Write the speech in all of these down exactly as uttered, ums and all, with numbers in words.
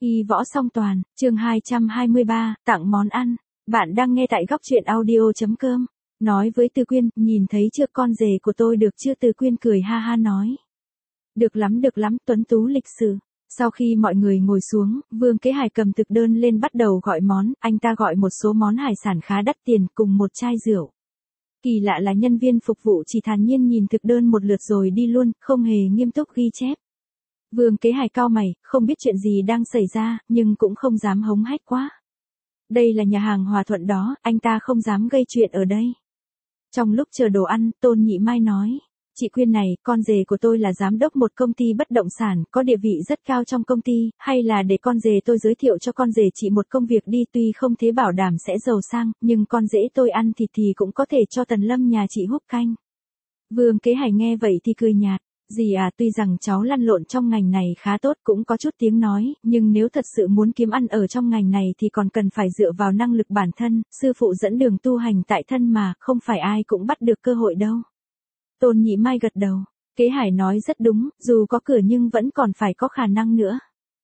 Y võ song toàn, chương hai trăm hai mươi ba, tặng món ăn. Bạn đang nghe tại góc truyện audio chấm com. Nói với Từ Quyên, nhìn thấy chưa con rể của tôi được chưa? Từ Quyên cười ha ha nói. Được lắm được lắm, tuấn tú lịch sự. Sau khi mọi người ngồi xuống, Vương Kế Hải cầm thực đơn lên bắt đầu gọi món, anh ta gọi một số món hải sản khá đắt tiền cùng một chai rượu. Kỳ lạ là nhân viên phục vụ chỉ thản nhiên nhìn thực đơn một lượt rồi đi luôn, không hề nghiêm túc ghi chép. Vương Kế Hải cau mày, không biết chuyện gì đang xảy ra, nhưng cũng không dám hống hách quá. Đây là nhà hàng Hòa Thuận đó, anh ta không dám gây chuyện ở đây. Trong lúc chờ đồ ăn, Tôn Nhị Mai nói, chị Quyên này, con rể của tôi là giám đốc một công ty bất động sản, có địa vị rất cao trong công ty, hay là để con rể tôi giới thiệu cho con rể chị một công việc đi, tuy không thế bảo đảm sẽ giàu sang, nhưng con rể tôi ăn thịt thì cũng có thể cho Tần Lâm nhà chị húp canh. Vương Kế Hải nghe vậy thì cười nhạt. Dì à, tuy rằng cháu lăn lộn trong ngành này khá tốt, cũng có chút tiếng nói, nhưng nếu thật sự muốn kiếm ăn ở trong ngành này thì còn cần phải dựa vào năng lực bản thân, sư phụ dẫn đường tu hành tại thân mà, không phải ai cũng bắt được cơ hội đâu. Tôn Nhị Mai gật đầu, Kế Hải nói rất đúng, dù có cửa nhưng vẫn còn phải có khả năng nữa.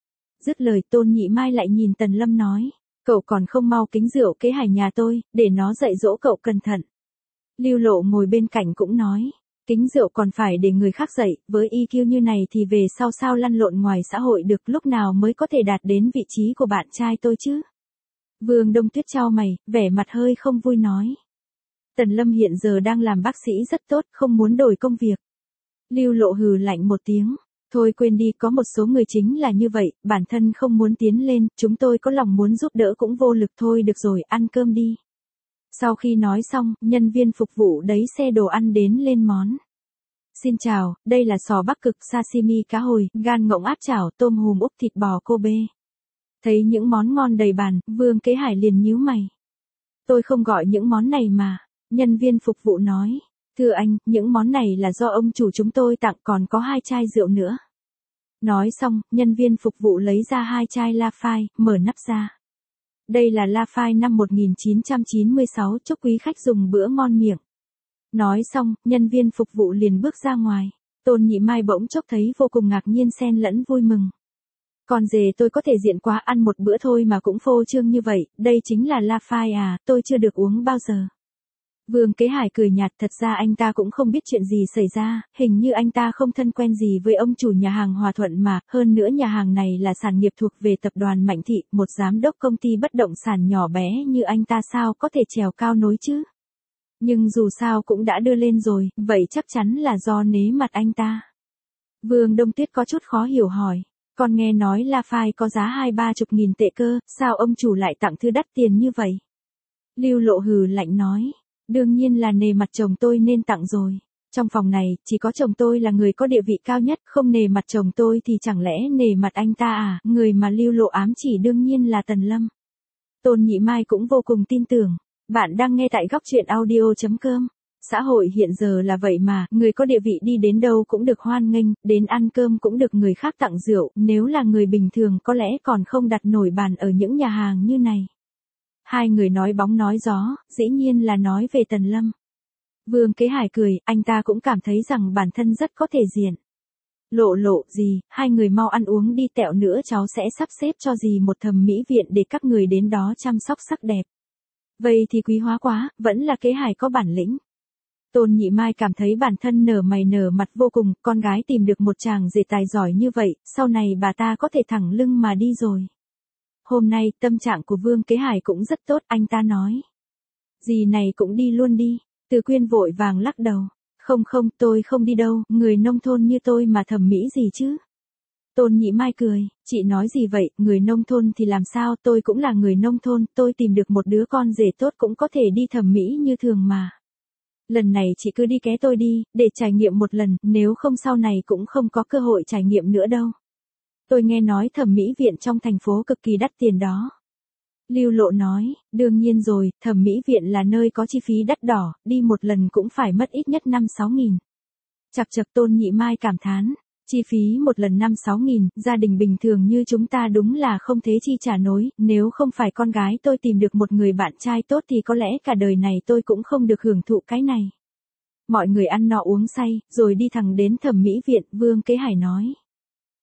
Dứt lời Tôn Nhị Mai lại nhìn Tần Lâm nói, cậu còn không mau kính rượu Kế Hải nhà tôi, để nó dạy dỗ cậu cẩn thận. Lưu Lộ ngồi bên cạnh cũng nói. Kính rượu còn phải để người khác dạy, với i kiu như này thì về sau sao lăn lộn ngoài xã hội được, lúc nào mới có thể đạt đến vị trí của bạn trai tôi chứ? Vương Đông Tuyết chau mày, vẻ mặt hơi không vui nói. Tần Lâm hiện giờ đang làm bác sĩ rất tốt, không muốn đổi công việc. Lưu Lộ hừ lạnh một tiếng, thôi quên đi, có một số người chính là như vậy, bản thân không muốn tiến lên, chúng tôi có lòng muốn giúp đỡ cũng vô lực thôi, được rồi, ăn cơm đi. Sau khi nói xong, nhân viên phục vụ đẩy xe đồ ăn đến lên món. Xin chào, đây là sò Bắc Cực, sashimi cá hồi, gan ngỗng áp chảo, tôm hùm úp, thịt bò Kobe. Thấy những món ngon đầy bàn, Vương Kế Hải liền nhíu mày. Tôi không gọi những món này mà, nhân viên phục vụ nói. Thưa anh, những món này là do ông chủ chúng tôi tặng, còn có hai chai rượu nữa. Nói xong, nhân viên phục vụ lấy ra hai chai Laphite, mở nắp ra. Đây là Laphite năm một nghìn chín trăm chín mươi sáu, chúc quý khách dùng bữa ngon miệng. Nói xong, nhân viên phục vụ liền bước ra ngoài. Tôn Nhị Mai bỗng chốc thấy vô cùng ngạc nhiên xen lẫn vui mừng. Con rể tôi có thể diện quá, ăn một bữa thôi mà cũng phô trương như vậy, đây chính là Laphite à, tôi chưa được uống bao giờ. Vương Kế Hải cười nhạt, thật ra anh ta cũng không biết chuyện gì xảy ra, hình như anh ta không thân quen gì với ông chủ nhà hàng Hòa Thuận mà, hơn nữa nhà hàng này là sản nghiệp thuộc về tập đoàn Mạnh Thị, một giám đốc công ty bất động sản nhỏ bé như anh ta sao có thể trèo cao nối chứ. Nhưng dù sao cũng đã đưa lên rồi, vậy chắc chắn là do nể mặt anh ta. Vương Đông Tuyết có chút khó hiểu hỏi, con nghe nói Laphite có giá hai ba chục nghìn tệ cơ, sao ông chủ lại tặng thứ đắt tiền như vậy? Lưu Lộ hừ lạnh nói. Đương nhiên là nể mặt chồng tôi nên tặng rồi. Trong phòng này, chỉ có chồng tôi là người có địa vị cao nhất, không nể mặt chồng tôi thì chẳng lẽ nể mặt anh ta à? Người mà Lưu Lộ ám chỉ đương nhiên là Tần Lâm. Tôn Nhị Mai cũng vô cùng tin tưởng. Bạn đang nghe tại góc truyện audio chấm com. Xã hội hiện giờ là vậy mà, người có địa vị đi đến đâu cũng được hoan nghênh, đến ăn cơm cũng được người khác tặng rượu, nếu là người bình thường có lẽ còn không đặt nổi bàn ở những nhà hàng như này. Hai người nói bóng nói gió, dĩ nhiên là nói về Tần Lâm. Vương Kế Hải cười, anh ta cũng cảm thấy rằng bản thân rất có thể diện. Lộ Lộ, gì, hai người mau ăn uống đi, tẹo nữa cháu sẽ sắp xếp cho dì một thẩm mỹ viện để các người đến đó chăm sóc sắc đẹp. Vậy thì quý hóa quá, vẫn là Kế Hải có bản lĩnh. Tôn Nhị Mai cảm thấy bản thân nở mày nở mặt vô cùng, con gái tìm được một chàng rể tài giỏi như vậy, sau này bà ta có thể thẳng lưng mà đi rồi. Hôm nay, tâm trạng của Vương Kế Hải cũng rất tốt, anh ta nói. Dì này cũng đi luôn đi, Từ Quyên vội vàng lắc đầu. Không không, tôi không đi đâu, người nông thôn như tôi mà thẩm mỹ gì chứ. Tôn Nhị Mai cười, chị nói gì vậy, người nông thôn thì làm sao, tôi cũng là người nông thôn, tôi tìm được một đứa con rể tốt cũng có thể đi thẩm mỹ như thường mà. Lần này chị cứ đi ké tôi đi, để trải nghiệm một lần, nếu không sau này cũng không có cơ hội trải nghiệm nữa đâu. Tôi nghe nói thẩm mỹ viện trong thành phố cực kỳ đắt tiền đó. Lưu Lộ nói, đương nhiên rồi, thẩm mỹ viện là nơi có chi phí đắt đỏ, đi một lần cũng phải mất ít nhất năm sáu nghìn. Chật chật, Tôn Nhị Mai cảm thán, chi phí một lần năm sáu nghìn, gia đình bình thường như chúng ta đúng là không thế chi trả nổi, nếu không phải con gái tôi tìm được một người bạn trai tốt thì có lẽ cả đời này tôi cũng không được hưởng thụ cái này. Mọi người ăn no uống say, rồi đi thẳng đến thẩm mỹ viện, Vương Kế Hải nói.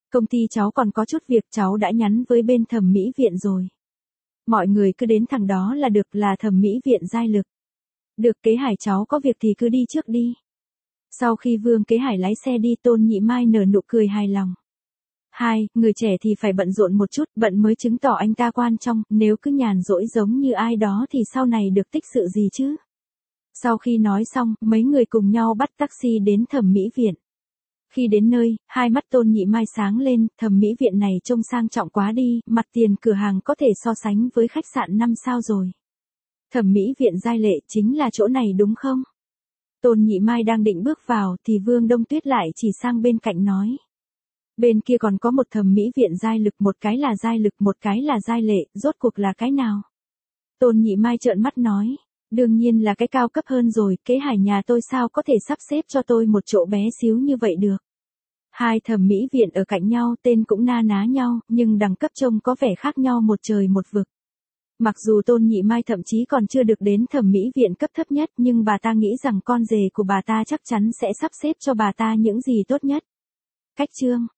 Công ty cháu còn có chút việc, cháu đã nhắn với bên thẩm mỹ viện rồi. Mọi người cứ đến thẳng đó là được, là thẩm mỹ viện Giai Lực. Được, Kế Hải cháu có việc thì cứ đi trước đi. Sau khi Vương Kế Hải lái xe đi, Tôn Nhị Mai nở nụ cười hài lòng. Hai, người trẻ thì phải bận rộn một chút, bận mới chứng tỏ anh ta quan trọng, nếu cứ nhàn rỗi giống như ai đó thì sau này được tích sự gì chứ. Sau khi nói xong, mấy người cùng nhau bắt taxi đến thẩm mỹ viện. Khi đến nơi, hai mắt Tôn Nhị Mai sáng lên, thẩm mỹ viện này trông sang trọng quá đi, mặt tiền cửa hàng có thể so sánh với khách sạn năm sao rồi. Thẩm mỹ viện Giai Lệ chính là chỗ này đúng không? Tôn Nhị Mai đang định bước vào thì Vương Đông Tuyết lại chỉ sang bên cạnh nói. Bên kia còn có một thẩm mỹ viện Giai Lực, một cái là Giai Lực, một cái là Giai Lệ, rốt cuộc là cái nào? Tôn Nhị Mai trợn mắt nói. Đương nhiên là cái cao cấp hơn rồi, Kế Hải nhà tôi sao có thể sắp xếp cho tôi một chỗ bé xíu như vậy được. Hai thẩm mỹ viện ở cạnh nhau, tên cũng na ná nhau, nhưng đẳng cấp trông có vẻ khác nhau một trời một vực. Mặc dù Tôn Nhị Mai thậm chí còn chưa được đến thẩm mỹ viện cấp thấp nhất, nhưng bà ta nghĩ rằng con rể của bà ta chắc chắn sẽ sắp xếp cho bà ta những gì tốt nhất. Cách chương